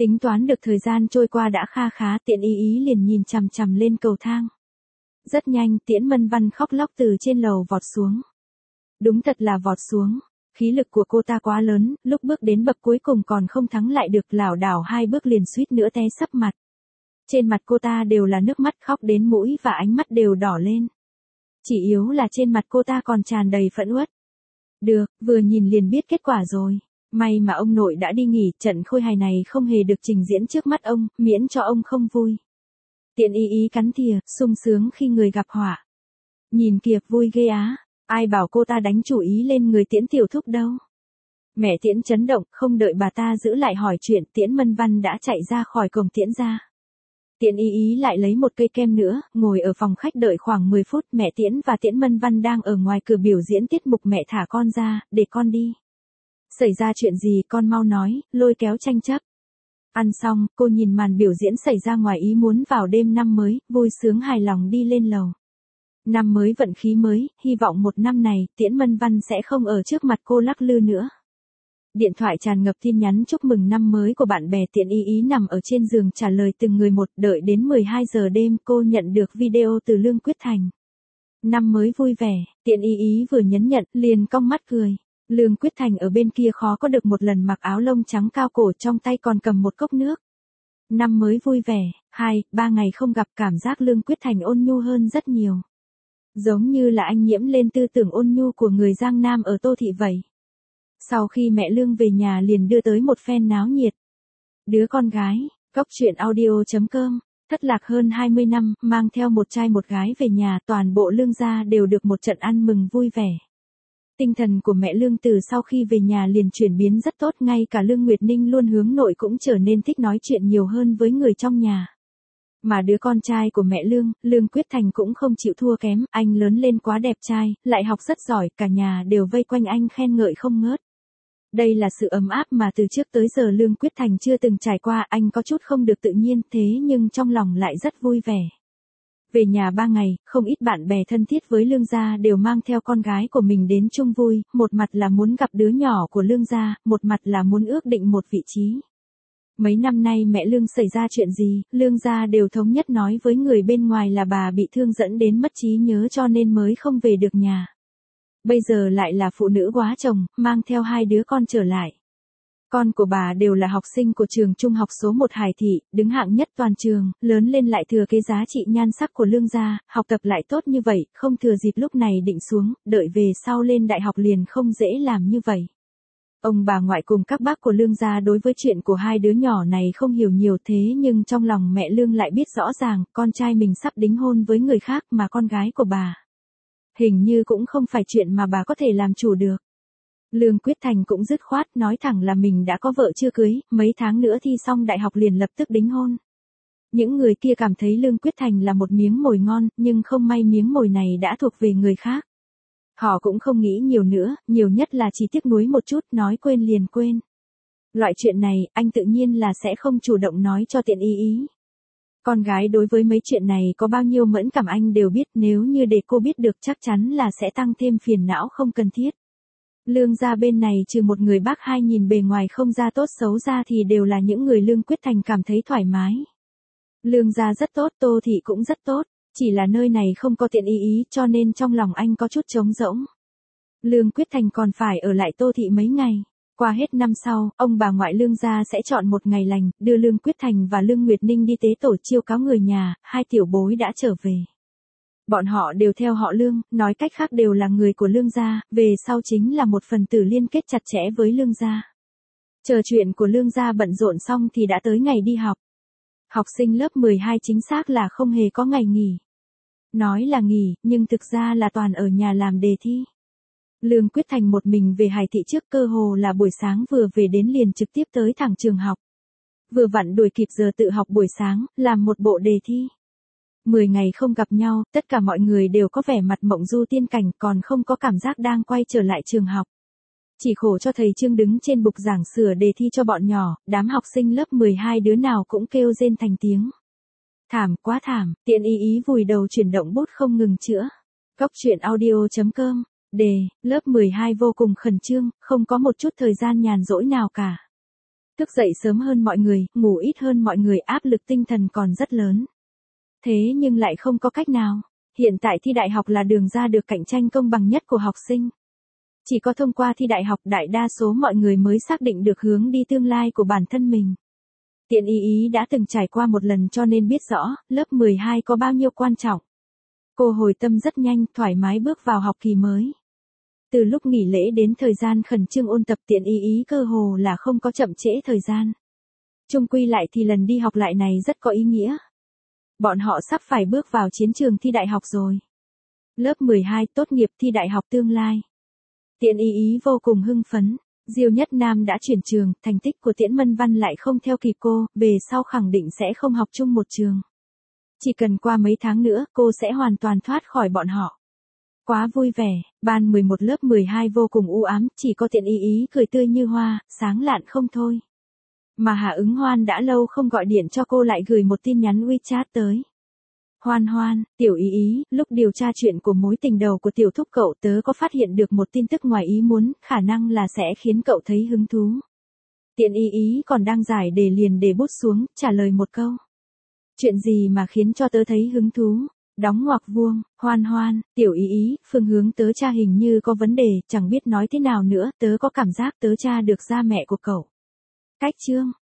Tính toán được thời gian trôi qua đã kha khá, Tiễn Ý Ý liền nhìn chằm chằm lên cầu thang. Rất nhanh, Tiễn Mân Văn khóc lóc từ trên lầu vọt xuống. Đúng thật là vọt xuống. Khí lực của cô ta quá lớn, lúc bước đến bậc cuối cùng còn không thắng lại được, lảo đảo 2 bước liền suýt nữa té sấp mặt. Trên mặt cô ta đều là nước mắt, khóc đến mũi và ánh mắt đều đỏ lên. Chỉ yếu là trên mặt cô ta còn tràn đầy phẫn uất. Được, vừa nhìn liền biết kết quả rồi. May mà ông nội đã đi nghỉ, trận khôi hài này không hề được trình diễn trước mắt ông, miễn cho ông không vui. Tiễn Ý Ý cắn thìa, sung sướng khi người gặp họa. Nhìn kìa, vui ghê á, ai bảo cô ta đánh chủ ý lên người Tiễn tiểu thúc đâu. Mẹ Tiễn chấn động, không đợi bà ta giữ lại hỏi chuyện, Tiễn Mân Văn đã chạy ra khỏi cổng Tiễn gia. Tiễn Ý Ý lại lấy một cây kem nữa, ngồi ở phòng khách đợi khoảng 10 phút, mẹ Tiễn và Tiễn Mân Văn đang ở ngoài cửa biểu diễn tiết mục Mẹ thả con ra, để con đi. Xảy ra chuyện gì con mau nói, lôi kéo tranh chấp. Ăn xong, cô nhìn màn biểu diễn xảy ra ngoài ý muốn vào đêm năm mới, vui sướng hài lòng đi lên lầu. Năm mới vận khí mới, hy vọng một năm này, Tiễn Mân Văn sẽ không ở trước mặt cô lắc lư nữa. Điện thoại tràn ngập tin nhắn chúc mừng năm mới của bạn bè. Tiễn Ý Ý nằm ở trên giường trả lời từng người một, đợi đến 12 giờ đêm cô nhận được video từ Lương Quyết Thành. Năm mới vui vẻ, Tiễn Ý Ý vừa nhấn nhận, liền cong mắt cười. Lương Quyết Thành ở bên kia khó có được một lần mặc áo lông trắng cao cổ, trong tay còn cầm một cốc nước. Năm mới vui vẻ, 2-3 ngày không gặp, cảm giác Lương Quyết Thành ôn nhu hơn rất nhiều. Giống như là anh nhiễm lên tư tưởng ôn nhu của người Giang Nam ở Tô Thị vậy. Sau khi mẹ Lương về nhà liền đưa tới một phen náo nhiệt. Đứa con gái, Cóc Truyện Audio.com, thất lạc hơn 20 năm, mang theo một trai một gái về nhà, toàn bộ Lương gia đều được một trận ăn mừng vui vẻ. Tinh thần của mẹ Lương từ sau khi về nhà liền chuyển biến rất tốt, ngay cả Lương Nguyệt Ninh luôn hướng nội cũng trở nên thích nói chuyện nhiều hơn với người trong nhà. Mà đứa con trai của mẹ Lương, Lương Quyết Thành cũng không chịu thua kém, anh lớn lên quá đẹp trai, lại học rất giỏi, cả nhà đều vây quanh anh khen ngợi không ngớt. Đây là sự ấm áp mà từ trước tới giờ Lương Quyết Thành chưa từng trải qua, anh có chút không được tự nhiên, thế nhưng trong lòng lại rất vui vẻ. Về nhà 3 ngày, không ít bạn bè thân thiết với Lương gia đều mang theo con gái của mình đến chung vui, một mặt là muốn gặp đứa nhỏ của Lương gia, một mặt là muốn ước định một vị trí. Mấy năm nay mẹ Lương xảy ra chuyện gì, Lương gia đều thống nhất nói với người bên ngoài là bà bị thương dẫn đến mất trí nhớ cho nên mới không về được nhà. Bây giờ lại là phụ nữ quá chồng, mang theo 2 đứa con trở lại. Con của bà đều là học sinh của trường trung học số 1 Hải Thị, đứng hạng nhất toàn trường, lớn lên lại thừa kế giá trị nhan sắc của Lương gia, học tập lại tốt như vậy, không thừa dịp lúc này định xuống, đợi về sau lên đại học liền không dễ làm như vậy. Ông bà ngoại cùng các bác của Lương gia đối với chuyện của 2 đứa nhỏ này không hiểu nhiều, thế nhưng trong lòng mẹ Lương lại biết rõ ràng, con trai mình sắp đính hôn với người khác mà con gái của bà. Hình như cũng không phải chuyện mà bà có thể làm chủ được. Lương Quyết Thành cũng dứt khoát nói thẳng là mình đã có vợ chưa cưới, mấy tháng nữa thi xong đại học liền lập tức đính hôn. Những người kia cảm thấy Lương Quyết Thành là một miếng mồi ngon, nhưng không may miếng mồi này đã thuộc về người khác. Họ cũng không nghĩ nhiều nữa, nhiều nhất là chỉ tiếc nuối một chút, nói quên liền quên. Loại chuyện này, anh tự nhiên là sẽ không chủ động nói cho Tiễn Ý Ý. Con gái đối với mấy chuyện này có bao nhiêu mẫn cảm anh đều biết, nếu như để cô biết được chắc chắn là sẽ tăng thêm phiền não không cần thiết. Lương gia bên này trừ một người bác hai nhìn bề ngoài không ra tốt xấu ra thì đều là những người Lương Quyết Thành cảm thấy thoải mái. Lương gia rất tốt, Tô Thị cũng rất tốt, chỉ là nơi này không có Tiễn Ý Ý cho nên trong lòng anh có chút trống rỗng. Lương Quyết Thành còn phải ở lại Tô Thị mấy ngày. Qua hết năm sau, ông bà ngoại Lương gia sẽ chọn một ngày lành, đưa Lương Quyết Thành và Lương Nguyệt Ninh đi tế tổ chiêu cáo người nhà, 2 tiểu bối đã trở về. Bọn họ đều theo họ Lương, nói cách khác đều là người của Lương gia, về sau chính là một phần tử liên kết chặt chẽ với Lương gia. Chờ chuyện của Lương gia bận rộn xong thì đã tới ngày đi học. Học sinh lớp 12 chính xác là không hề có ngày nghỉ. Nói là nghỉ, nhưng thực ra là toàn ở nhà làm đề thi. Lương Quyết Thành một mình về Hải Thị trước, cơ hồ là buổi sáng vừa về đến liền trực tiếp tới thẳng trường học. Vừa vặn đuổi kịp giờ tự học buổi sáng, làm một bộ đề thi. 10 ngày không gặp nhau, tất cả mọi người đều có vẻ mặt mộng du tiên cảnh, còn không có cảm giác đang quay trở lại trường học. Chỉ khổ cho thầy Trương đứng trên bục giảng sửa đề thi cho bọn nhỏ, đám học sinh lớp 12 đứa nào cũng kêu rên thành tiếng. Thảm, quá thảm, Tiễn Ý Ý vùi đầu chuyển động bút không ngừng chữa. Cóc Truyện Audio.com, đề, lớp 12 vô cùng khẩn trương, không có một chút thời gian nhàn rỗi nào cả. Thức dậy sớm hơn mọi người, ngủ ít hơn mọi người, áp lực tinh thần còn rất lớn. Thế nhưng lại không có cách nào. Hiện tại thi đại học là đường ra được cạnh tranh công bằng nhất của học sinh. Chỉ có thông qua thi đại học đại đa số mọi người mới xác định được hướng đi tương lai của bản thân mình. Tiện ý đã từng trải qua một lần cho nên biết rõ, lớp 12 có bao nhiêu quan trọng. Cô hồi tâm rất nhanh, thoải mái bước vào học kỳ mới. Từ lúc nghỉ lễ đến thời gian khẩn trương ôn tập Tiện ý cơ hồ là không có chậm trễ thời gian. Chung quy lại thì lần đi học lại này rất có ý nghĩa. Bọn họ sắp phải bước vào chiến trường thi đại học rồi. Lớp 12 tốt nghiệp thi đại học tương lai. Tiện ý vô cùng hưng phấn. Diêu Nhất Nam đã chuyển trường, thành tích của Tiễn Mân Văn lại không theo kịp cô, về sau khẳng định sẽ không học chung một trường. Chỉ cần qua mấy tháng nữa, cô sẽ hoàn toàn thoát khỏi bọn họ. Quá vui vẻ, ban 11 lớp 12 vô cùng u ám, chỉ có Tiện ý cười tươi như hoa, sáng lạn không thôi. Mà Hà Ứng Hoan đã lâu không gọi điện cho cô lại gửi một tin nhắn WeChat tới. Hoan Hoan, Tiểu ý, lúc điều tra chuyện của mối tình đầu của tiểu thúc cậu tớ có phát hiện được một tin tức ngoài ý muốn, khả năng là sẽ khiến cậu thấy hứng thú. Tiện ý còn đang giải đề liền để bút xuống, trả lời một câu. Chuyện gì mà khiến cho tớ thấy hứng thú? Đóng ngoặc vuông, Hoan Hoan, Tiểu ý, phương hướng tớ tra hình như có vấn đề, chẳng biết nói thế nào nữa, tớ có cảm giác tớ tra được ra mẹ của cậu. Cách chương.